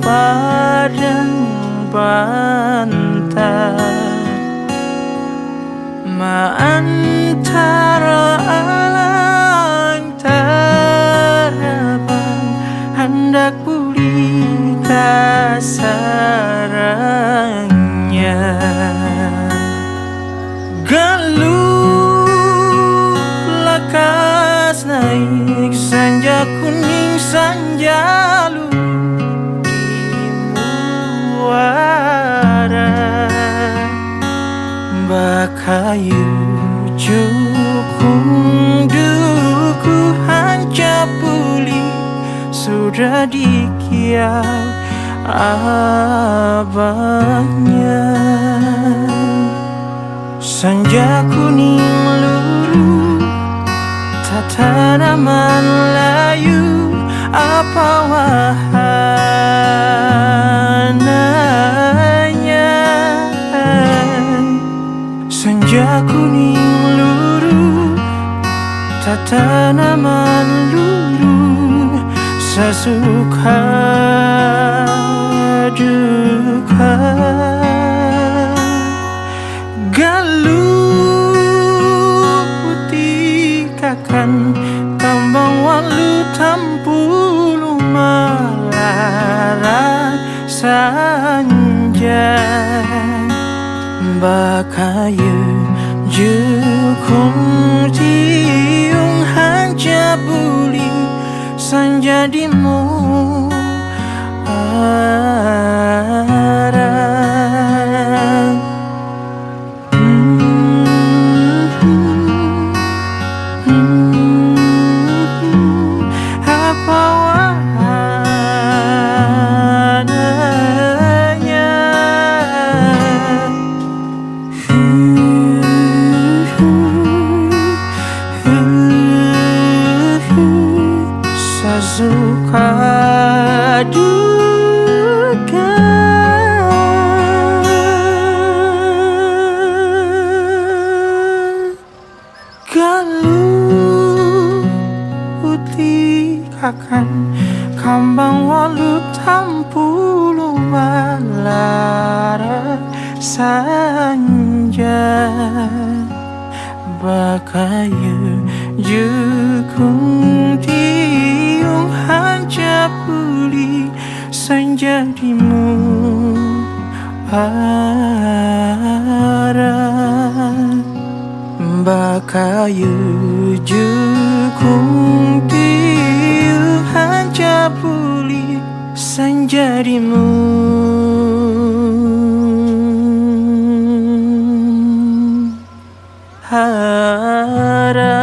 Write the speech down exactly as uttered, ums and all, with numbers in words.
padang pantai, antara alang tarapan hendak pulih kasarnya. Galuk lekas naik senja kuning sanjalu di muara, bakayu jukung duku hanca puli sudah dikiau abangnya. Senja kuning meluru tanaman layu apa wahananya. Senja kuning meluru tanaman luru sesuka duka. Galuk putih kakan tambang walu tampulu malaran sanja, bakayu jukung tiung hanca buli sanja di muara. Suka duka. Galuk putih kakan kambang walu tampulu malara sanja, bakayu jukung tiung hanca puli senja di muara, bakayu jukung tiung hanca puli senja di muara.